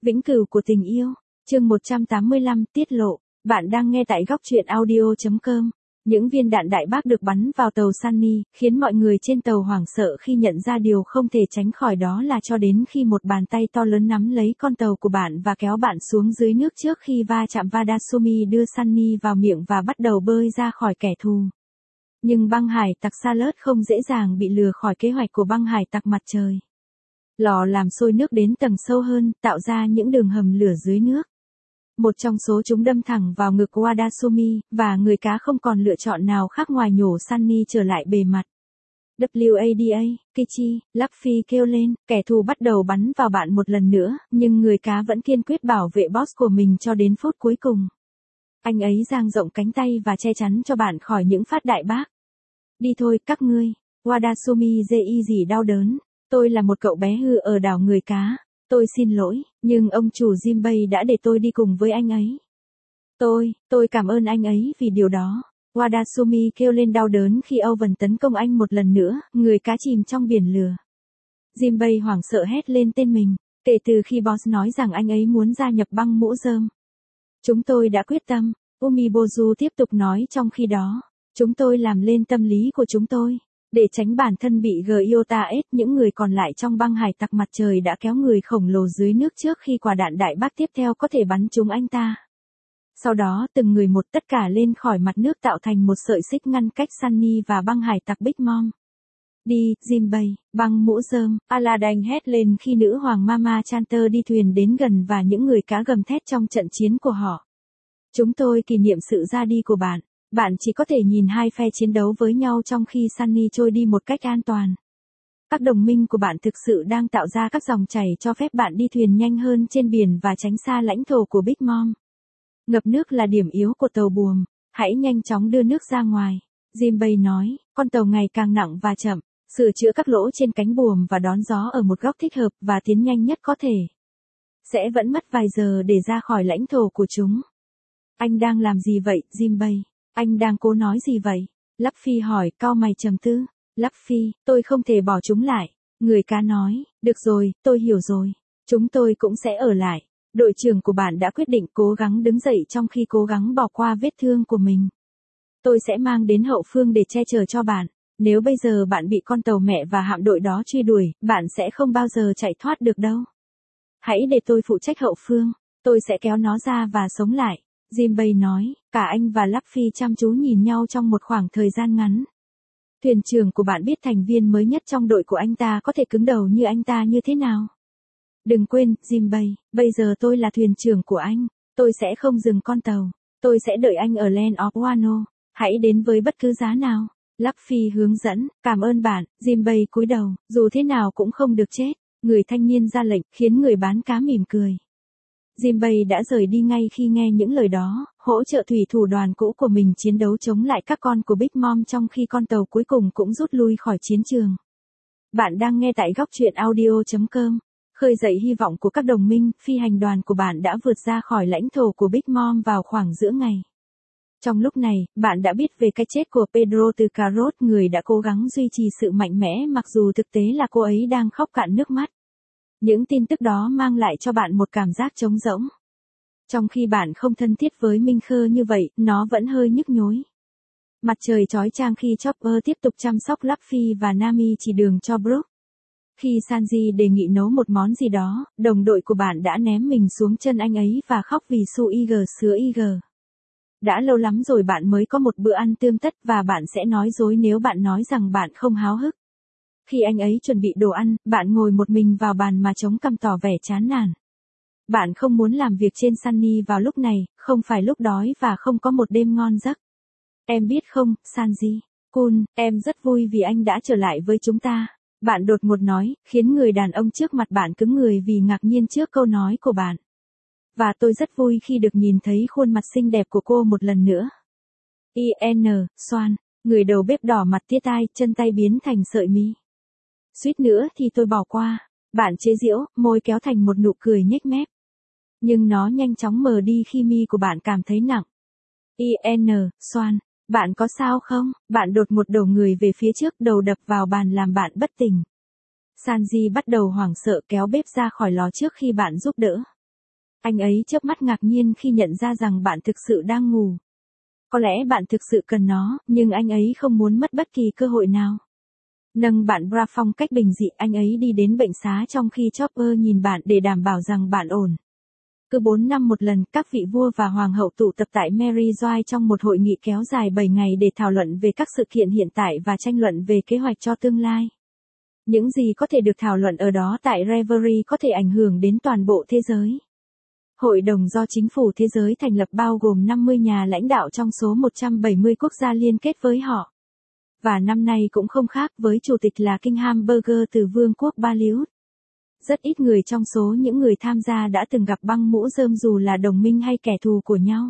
Vĩnh cửu của tình yêu. Chương 185 tiết lộ. Bạn đang nghe tại góc truyện audio.com. Những viên đạn đại bác được bắn vào tàu Sunny, khiến mọi người trên tàu hoảng sợ khi nhận ra điều không thể tránh khỏi, đó là cho đến khi một bàn tay to lớn nắm lấy con tàu của bạn và kéo bạn xuống dưới nước trước khi va chạm, Vadasumi đưa Sunny vào miệng và bắt đầu bơi ra khỏi kẻ thù. Nhưng băng hải tặc Charlotte không dễ dàng bị lừa khỏi kế hoạch của băng hải tặc mặt trời. Lò làm sôi nước đến tầng sâu hơn, tạo ra những đường hầm lửa dưới nước. Một trong số chúng đâm thẳng vào ngực Wadasumi, và người cá không còn lựa chọn nào khác ngoài nhổ Sunny trở lại bề mặt. WADA, Kichi, Luffy kêu lên, kẻ thù bắt đầu bắn vào bạn một lần nữa, nhưng người cá vẫn kiên quyết bảo vệ boss của mình cho đến phút cuối cùng. Anh ấy dang rộng cánh tay và che chắn cho bạn khỏi những phát đại bác. Đi thôi, các ngươi. Wadasumi gì đau đớn. Tôi là một cậu bé hư ở đảo người cá. Tôi xin lỗi, nhưng ông chủ Jinbei đã để tôi đi cùng với anh ấy. Tôi cảm ơn anh ấy vì điều đó. Wadasumi kêu lên đau đớn khi Owen tấn công anh một lần nữa, người cá chìm trong biển lửa. Jinbei hoảng sợ hét lên tên mình, kể từ khi boss nói rằng anh ấy muốn gia nhập băng mũ rơm. Chúng tôi đã quyết tâm, Umibozu tiếp tục nói trong khi đó. Chúng tôi làm lên tâm lý của chúng tôi. Để tránh bản thân bị Gyota-S, những người còn lại trong băng hải tặc mặt trời đã kéo người khổng lồ dưới nước trước khi quả đạn đại bác tiếp theo có thể bắn trúng anh ta. Sau đó từng người một tất cả lên khỏi mặt nước tạo thành một sợi xích ngăn cách Sunny và băng hải tặc Big Mom. Đi, Jinbei, băng mũ rơm, Aladdin hét lên khi nữ hoàng Mama Chanter đi thuyền đến gần và những người cá gầm thét trong trận chiến của họ. Chúng tôi kỷ niệm sự ra đi của bạn. Bạn chỉ có thể nhìn hai phe chiến đấu với nhau trong khi Sunny trôi đi một cách an toàn. Các đồng minh của bạn thực sự đang tạo ra các dòng chảy cho phép bạn đi thuyền nhanh hơn trên biển và tránh xa lãnh thổ của Big Mom. Ngập nước là điểm yếu của tàu buồm. Hãy nhanh chóng đưa nước ra ngoài. Jinbei nói, con tàu ngày càng nặng và chậm. Sửa chữa các lỗ trên cánh buồm và đón gió ở một góc thích hợp và tiến nhanh nhất có thể. Sẽ vẫn mất vài giờ để ra khỏi lãnh thổ của chúng. Anh đang làm gì vậy, Jinbei? Anh đang cố nói gì vậy? Luffy hỏi, cau mày trầm tư. Luffy, tôi không thể bỏ chúng lại. Người cá nói, được rồi, tôi hiểu rồi. Chúng tôi cũng sẽ ở lại. Đội trưởng của bạn đã quyết định cố gắng đứng dậy trong khi cố gắng bỏ qua vết thương của mình. Tôi sẽ mang đến hậu phương để che chở cho bạn. Nếu bây giờ bạn bị con tàu mẹ và hạm đội đó truy đuổi, bạn sẽ không bao giờ chạy thoát được đâu. Hãy để tôi phụ trách hậu phương. Tôi sẽ kéo nó ra và sống lại. Jinbei nói, cả anh và Luffy chăm chú nhìn nhau trong một khoảng thời gian ngắn. Thuyền trưởng của bạn biết thành viên mới nhất trong đội của anh ta có thể cứng đầu như anh ta như thế nào. Đừng quên, Jinbei, bây giờ tôi là thuyền trưởng của anh. Tôi sẽ không dừng con tàu. Tôi sẽ đợi anh ở Land of Wano. Hãy đến với bất cứ giá nào. Luffy hướng dẫn, cảm ơn bạn. Jinbei cúi đầu, dù thế nào cũng không được chết. Người thanh niên ra lệnh, khiến người bán cá mỉm cười. Jinbei đã rời đi ngay khi nghe những lời đó, hỗ trợ thủy thủ đoàn cũ của mình chiến đấu chống lại các con của Big Mom trong khi con tàu cuối cùng cũng rút lui khỏi chiến trường. Bạn đang nghe tại góc truyện audio.com. Khơi dậy hy vọng của các đồng minh, phi hành đoàn của bạn đã vượt ra khỏi lãnh thổ của Big Mom vào khoảng giữa ngày. Trong lúc này, bạn đã biết về cái chết của Pedro từ Carrot, người đã cố gắng duy trì sự mạnh mẽ mặc dù thực tế là cô ấy đang khóc cạn nước mắt. Những tin tức đó mang lại cho bạn một cảm giác trống rỗng. Trong khi bạn không thân thiết với Minh Khơ như vậy, nó vẫn hơi nhức nhối. Mặt trời chói chang khi Chopper tiếp tục chăm sóc Luffy và Nami chỉ đường cho Brook. Khi Sanji đề nghị nấu một món gì đó, đồng đội của bạn đã ném mình xuống chân anh ấy và khóc vì su Iger sứa Iger. Đã lâu lắm rồi bạn mới có một bữa ăn tươm tất và bạn sẽ nói dối nếu bạn nói rằng bạn không háo hức. Khi anh ấy chuẩn bị đồ ăn, bạn ngồi một mình vào bàn mà chống cằm tỏ vẻ chán nản. Bạn không muốn làm việc trên Sunny vào lúc này, không phải lúc đói và không có một đêm ngon giấc. Em biết không, Sanji-kun, em rất vui vì anh đã trở lại với chúng ta. Bạn đột ngột nói, khiến người đàn ông trước mặt bạn cứng người vì ngạc nhiên trước câu nói của bạn. Và tôi rất vui khi được nhìn thấy khuôn mặt xinh đẹp của cô một lần nữa. Soan, người đầu bếp đỏ mặt tía tai, chân tay biến thành sợi mi. Suýt nữa thì tôi bỏ qua. Bạn chế giễu, môi kéo thành một nụ cười nhếch mép. Nhưng nó nhanh chóng mờ đi khi mi của bạn cảm thấy nặng. Soan, bạn có sao không? Bạn đột ngột đổ người về phía trước, đầu đập vào bàn làm bạn bất tỉnh. Sanji bắt đầu hoảng sợ kéo bếp ra khỏi lò trước khi bạn giúp đỡ. Anh ấy chớp mắt ngạc nhiên khi nhận ra rằng bạn thực sự đang ngủ. Có lẽ bạn thực sự cần nó, nhưng anh ấy không muốn mất bất kỳ cơ hội nào. Nâng bạn ra phong cách bình dị, anh ấy đi đến bệnh xá trong khi Chopper nhìn bạn để đảm bảo rằng bạn ổn. Cứ 4 năm một lần, các vị vua và hoàng hậu tụ tập tại Mary Joy trong một hội nghị kéo dài 7 ngày để thảo luận về các sự kiện hiện tại và tranh luận về kế hoạch cho tương lai. Những gì có thể được thảo luận ở đó tại Reverie có thể ảnh hưởng đến toàn bộ thế giới. Hội đồng do chính phủ thế giới thành lập bao gồm 50 nhà lãnh đạo trong số 170 quốc gia liên kết với họ. Và năm nay cũng không khác, với chủ tịch là King Hamburger từ Vương quốc Bollywood. Rất ít người trong số những người tham gia đã từng gặp băng mũ rơm dù là đồng minh hay kẻ thù của nhau.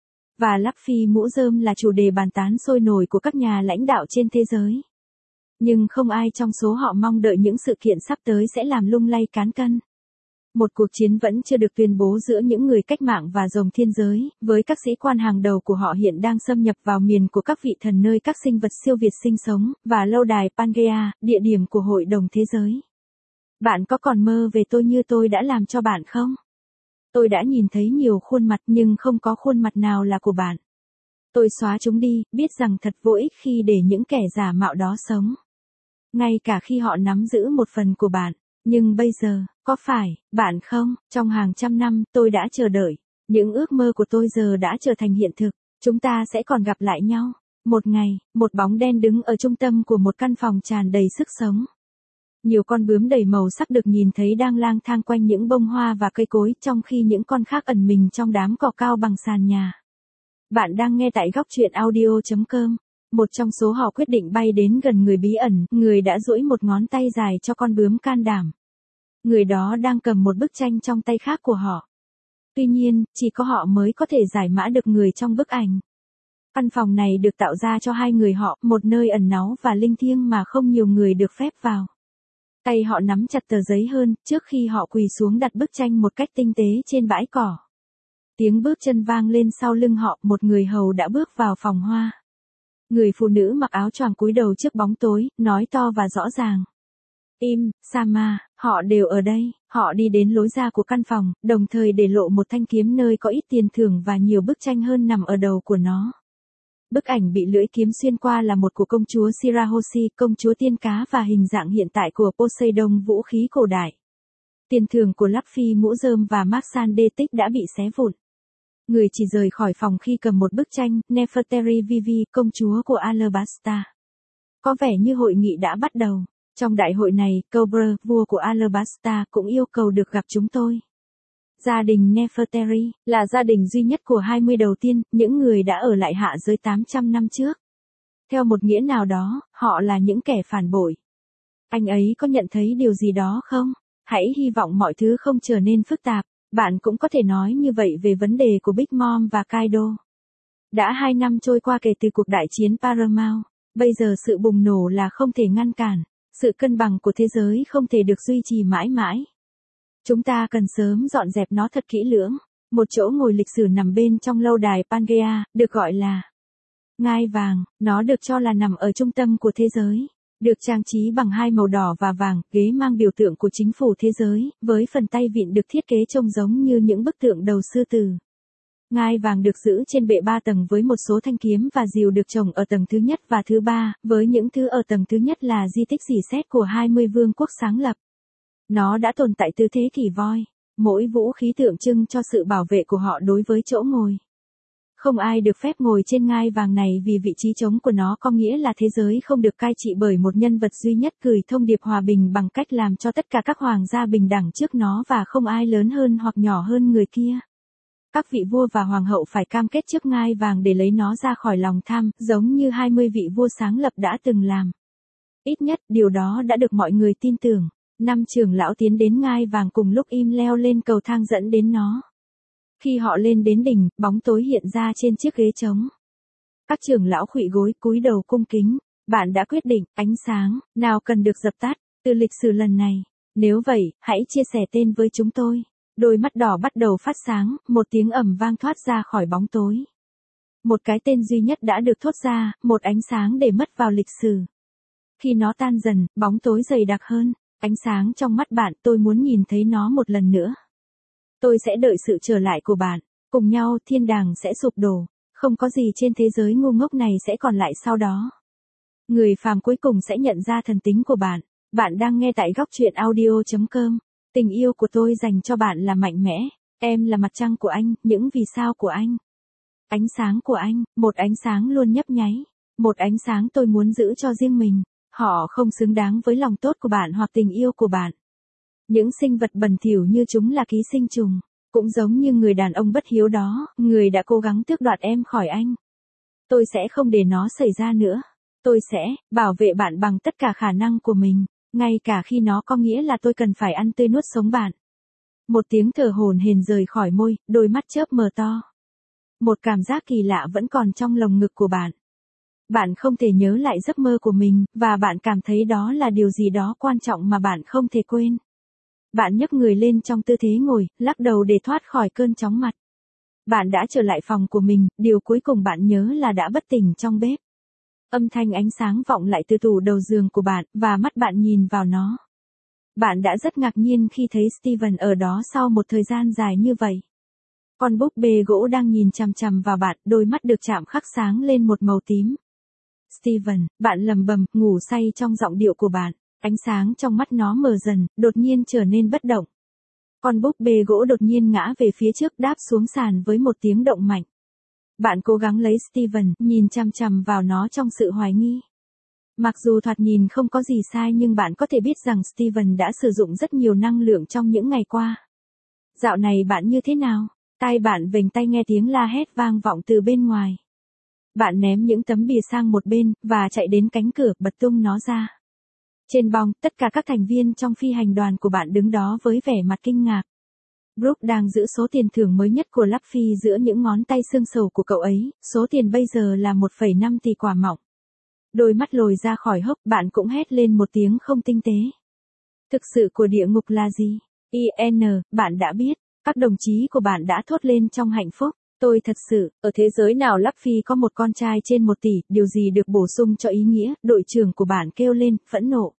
Và lắp phi mũ rơm là chủ đề bàn tán sôi nổi của các nhà lãnh đạo trên thế giới. Nhưng không ai trong số họ mong đợi những sự kiện sắp tới sẽ làm lung lay cán cân. Một cuộc chiến vẫn chưa được tuyên bố giữa những người cách mạng và rồng thiên giới, với các sĩ quan hàng đầu của họ hiện đang xâm nhập vào miền của các vị thần nơi các sinh vật siêu việt sinh sống, và lâu đài Pangea, địa điểm của Hội đồng Thế giới. Bạn có còn mơ về tôi như tôi đã làm cho bạn không? Tôi đã nhìn thấy nhiều khuôn mặt nhưng không có khuôn mặt nào là của bạn. Tôi xóa chúng đi, biết rằng thật vô ích khi để những kẻ giả mạo đó sống. Ngay cả khi họ nắm giữ một phần của bạn. Nhưng bây giờ, có phải, bạn không? Trong hàng trăm năm, tôi đã chờ đợi. Những ước mơ của tôi giờ đã trở thành hiện thực. Chúng ta sẽ còn gặp lại nhau. Một ngày, một bóng đen đứng ở trung tâm của một căn phòng tràn đầy sức sống. Nhiều con bướm đầy màu sắc được nhìn thấy đang lang thang quanh những bông hoa và cây cối, trong khi những con khác ẩn mình trong đám cỏ cao bằng sàn nhà. Bạn đang nghe tại góc truyện audio.com. Một trong số họ quyết định bay đến gần người bí ẩn, người đã duỗi một ngón tay dài cho con bướm can đảm. Người đó đang cầm một bức tranh trong tay khác của họ. Tuy nhiên, chỉ có họ mới có thể giải mã được người trong bức ảnh. Căn phòng này được tạo ra cho hai người họ, một nơi ẩn náu và linh thiêng mà không nhiều người được phép vào. Tay họ nắm chặt tờ giấy hơn, trước khi họ quỳ xuống đặt bức tranh một cách tinh tế trên bãi cỏ. Tiếng bước chân vang lên sau lưng họ, một người hầu đã bước vào phòng hoa. Người phụ nữ mặc áo choàng cúi đầu trước bóng tối, nói to và rõ ràng. Im, Sama, họ đều ở đây. Họ đi đến lối ra của căn phòng, đồng thời để lộ một thanh kiếm nơi có ít tiền thưởng và nhiều bức tranh hơn nằm ở đầu của nó. Bức ảnh bị lưỡi kiếm xuyên qua là một của công chúa Shirahoshi, công chúa tiên cá và hình dạng hiện tại của Poseidon, vũ khí cổ đại. Tiền thưởng của Luffy mũ rơm và Marsan Detic đã bị xé vụn. Người chỉ rời khỏi phòng khi cầm một bức tranh, Nefertari Vivi, công chúa của Alabasta. Có vẻ như hội nghị đã bắt đầu. Trong đại hội này, Cobra, vua của Alabasta, cũng yêu cầu được gặp chúng tôi. Gia đình Nefertari là gia đình duy nhất của 20 đầu tiên, những người đã ở lại hạ giới 800 năm trước. Theo một nghĩa nào đó, họ là những kẻ phản bội. Anh ấy có nhận thấy điều gì đó không? Hãy hy vọng mọi thứ không trở nên phức tạp. Bạn cũng có thể nói như vậy về vấn đề của Big Mom và Kaido. Đã 2 năm trôi qua kể từ cuộc đại chiến Paramount. Bây giờ sự bùng nổ là không thể ngăn cản. Sự cân bằng của thế giới không thể được duy trì mãi mãi. Chúng ta cần sớm dọn dẹp nó thật kỹ lưỡng. Một chỗ ngồi lịch sử nằm bên trong lâu đài Pangea, được gọi là Ngai Vàng, nó được cho là nằm ở trung tâm của thế giới. Được trang trí bằng hai màu đỏ và vàng, ghế mang biểu tượng của chính phủ thế giới, với phần tay vịn được thiết kế trông giống như những bức tượng đầu sư tử. Ngai vàng được giữ trên bệ 3 tầng với một số thanh kiếm và rìu được trồng ở tầng thứ nhất và thứ 3, với những thứ ở tầng thứ nhất là di tích rỉ sét của 20 vương quốc sáng lập. Nó đã tồn tại từ thế kỷ voi, mỗi vũ khí tượng trưng cho sự bảo vệ của họ đối với chỗ ngồi. Không ai được phép ngồi trên ngai vàng này vì vị trí trống của nó có nghĩa là thế giới không được cai trị bởi một nhân vật duy nhất gửi thông điệp hòa bình bằng cách làm cho tất cả các hoàng gia bình đẳng trước nó và không ai lớn hơn hoặc nhỏ hơn người kia. Các vị vua và hoàng hậu phải cam kết trước ngai vàng để lấy nó ra khỏi lòng tham, giống như 20 vị vua sáng lập đã từng làm. Ít nhất, điều đó đã được mọi người tin tưởng. 5 trưởng lão tiến đến ngai vàng cùng lúc im leo lên cầu thang dẫn đến nó. Khi họ lên đến đỉnh, bóng tối hiện ra trên chiếc ghế trống. Các trưởng lão khuỵu gối cúi đầu cung kính. Bạn đã quyết định, ánh sáng nào cần được dập tắt từ lịch sử lần này. Nếu vậy, hãy chia sẻ tên với chúng tôi. Đôi mắt đỏ bắt đầu phát sáng, một tiếng ầm vang thoát ra khỏi bóng tối. Một cái tên duy nhất đã được thốt ra, một ánh sáng để mất vào lịch sử. Khi nó tan dần, bóng tối dày đặc hơn. Ánh sáng trong mắt bạn, tôi muốn nhìn thấy nó một lần nữa. Tôi sẽ đợi sự trở lại của bạn. Cùng nhau thiên đàng sẽ sụp đổ. Không có gì trên thế giới ngu ngốc này sẽ còn lại sau đó. Người phàm cuối cùng sẽ nhận ra thần tính của bạn. Bạn đang nghe tại góc truyện audio.com. Tình yêu của tôi dành cho bạn là mạnh mẽ. Em là mặt trăng của anh, những vì sao của anh. Ánh sáng của anh, một ánh sáng luôn nhấp nháy. Một ánh sáng tôi muốn giữ cho riêng mình. Họ không xứng đáng với lòng tốt của bạn hoặc tình yêu của bạn. Những sinh vật bẩn thỉu như chúng là ký sinh trùng. Cũng giống như người đàn ông bất hiếu đó, người đã cố gắng tước đoạt em khỏi anh. Tôi sẽ không để nó xảy ra nữa. Tôi sẽ bảo vệ bạn bằng tất cả khả năng của mình, ngay cả khi nó có nghĩa là tôi cần phải ăn tươi nuốt sống bạn. Một tiếng thở hổn hển rời khỏi môi, đôi mắt chớp mở to. Một cảm giác kỳ lạ vẫn còn trong lồng ngực của bạn. Bạn không thể nhớ lại giấc mơ của mình, và bạn cảm thấy đó là điều gì đó quan trọng mà bạn không thể quên. Bạn nhấc người lên trong tư thế ngồi, lắc đầu để thoát khỏi cơn chóng mặt. Bạn đã trở lại phòng của mình, điều cuối cùng bạn nhớ là đã bất tỉnh trong bếp. Âm thanh ánh sáng vọng lại từ tủ đầu giường của bạn, và mắt bạn nhìn vào nó. Bạn đã rất ngạc nhiên khi thấy Steven ở đó sau một thời gian dài như vậy. Con búp bê gỗ đang nhìn chằm chằm vào bạn, đôi mắt được chạm khắc sáng lên một màu tím. Steven, bạn lầm bầm, ngủ say trong giọng điệu của bạn. Ánh sáng trong mắt nó mờ dần, đột nhiên trở nên bất động. Con búp bê gỗ đột nhiên ngã về phía trước, đáp xuống sàn với một tiếng động mạnh. Bạn cố gắng lấy Steven, nhìn chằm chằm vào nó trong sự hoài nghi. Mặc dù thoạt nhìn không có gì sai, nhưng bạn có thể biết rằng Steven đã sử dụng rất nhiều năng lượng trong những ngày qua. Dạo này bạn như thế nào? Tai bạn vểnh tay nghe tiếng la hét vang vọng từ bên ngoài. Bạn ném những tấm bìa sang một bên, và chạy đến cánh cửa, bật tung nó ra. Trên bong, tất cả các thành viên trong phi hành đoàn của bạn đứng đó với vẻ mặt kinh ngạc. Brooke đang giữ số tiền thưởng mới nhất của Luffy giữa những ngón tay xương sầu của cậu ấy, số tiền bây giờ là 1,5 tỷ quả mọng. Đôi mắt lồi ra khỏi hốc, bạn cũng hét lên một tiếng không tinh tế. Thực sự của địa ngục là gì? IN, bạn đã biết. Các đồng chí của bạn đã thốt lên trong hạnh phúc. Tôi thật sự, ở thế giới nào Luffy có một con trai trên 1 tỷ, điều gì được bổ sung cho ý nghĩa, đội trưởng của bạn kêu lên, phẫn nộ.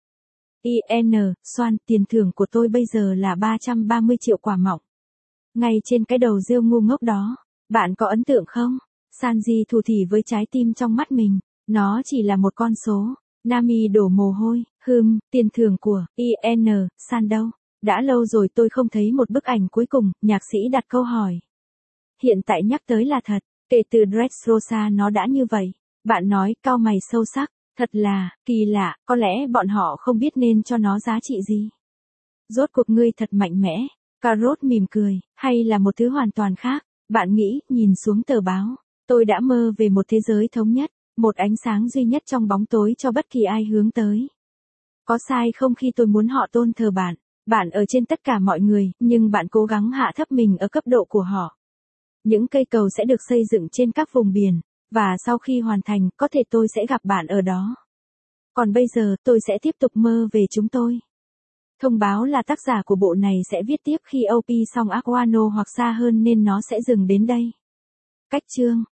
IN, xoan, tiền thưởng của tôi bây giờ là 330 triệu quả mọng. Ngay trên cái đầu rêu ngu ngốc đó, bạn có ấn tượng không? Sanji thủ thỉ với trái tim trong mắt mình, nó chỉ là một con số. Nami đổ mồ hôi, tiền thưởng của IN, San đâu? Đã lâu rồi tôi không thấy một bức ảnh cuối cùng, nhạc sĩ đặt câu hỏi. Hiện tại nhắc tới là thật, kể từ Dressrosa nó đã như vậy. Bạn nói, cau mày sâu sắc, thật là, kỳ lạ, có lẽ bọn họ không biết nên cho nó giá trị gì. Rốt cuộc ngươi thật mạnh mẽ. Carrot mỉm cười, hay là một thứ hoàn toàn khác. Bạn nghĩ, nhìn xuống tờ báo. Tôi đã mơ về một thế giới thống nhất, một ánh sáng duy nhất trong bóng tối cho bất kỳ ai hướng tới. Có sai không khi tôi muốn họ tôn thờ bạn? Bạn ở trên tất cả mọi người, nhưng bạn cố gắng hạ thấp mình ở cấp độ của họ. Những cây cầu sẽ được xây dựng trên các vùng biển, và sau khi hoàn thành, có thể tôi sẽ gặp bạn ở đó. Còn bây giờ, tôi sẽ tiếp tục mơ về chúng tôi. Thông báo là tác giả của bộ này sẽ viết tiếp khi OP xong Aquano hoặc xa hơn nên nó sẽ dừng đến đây. Cách chương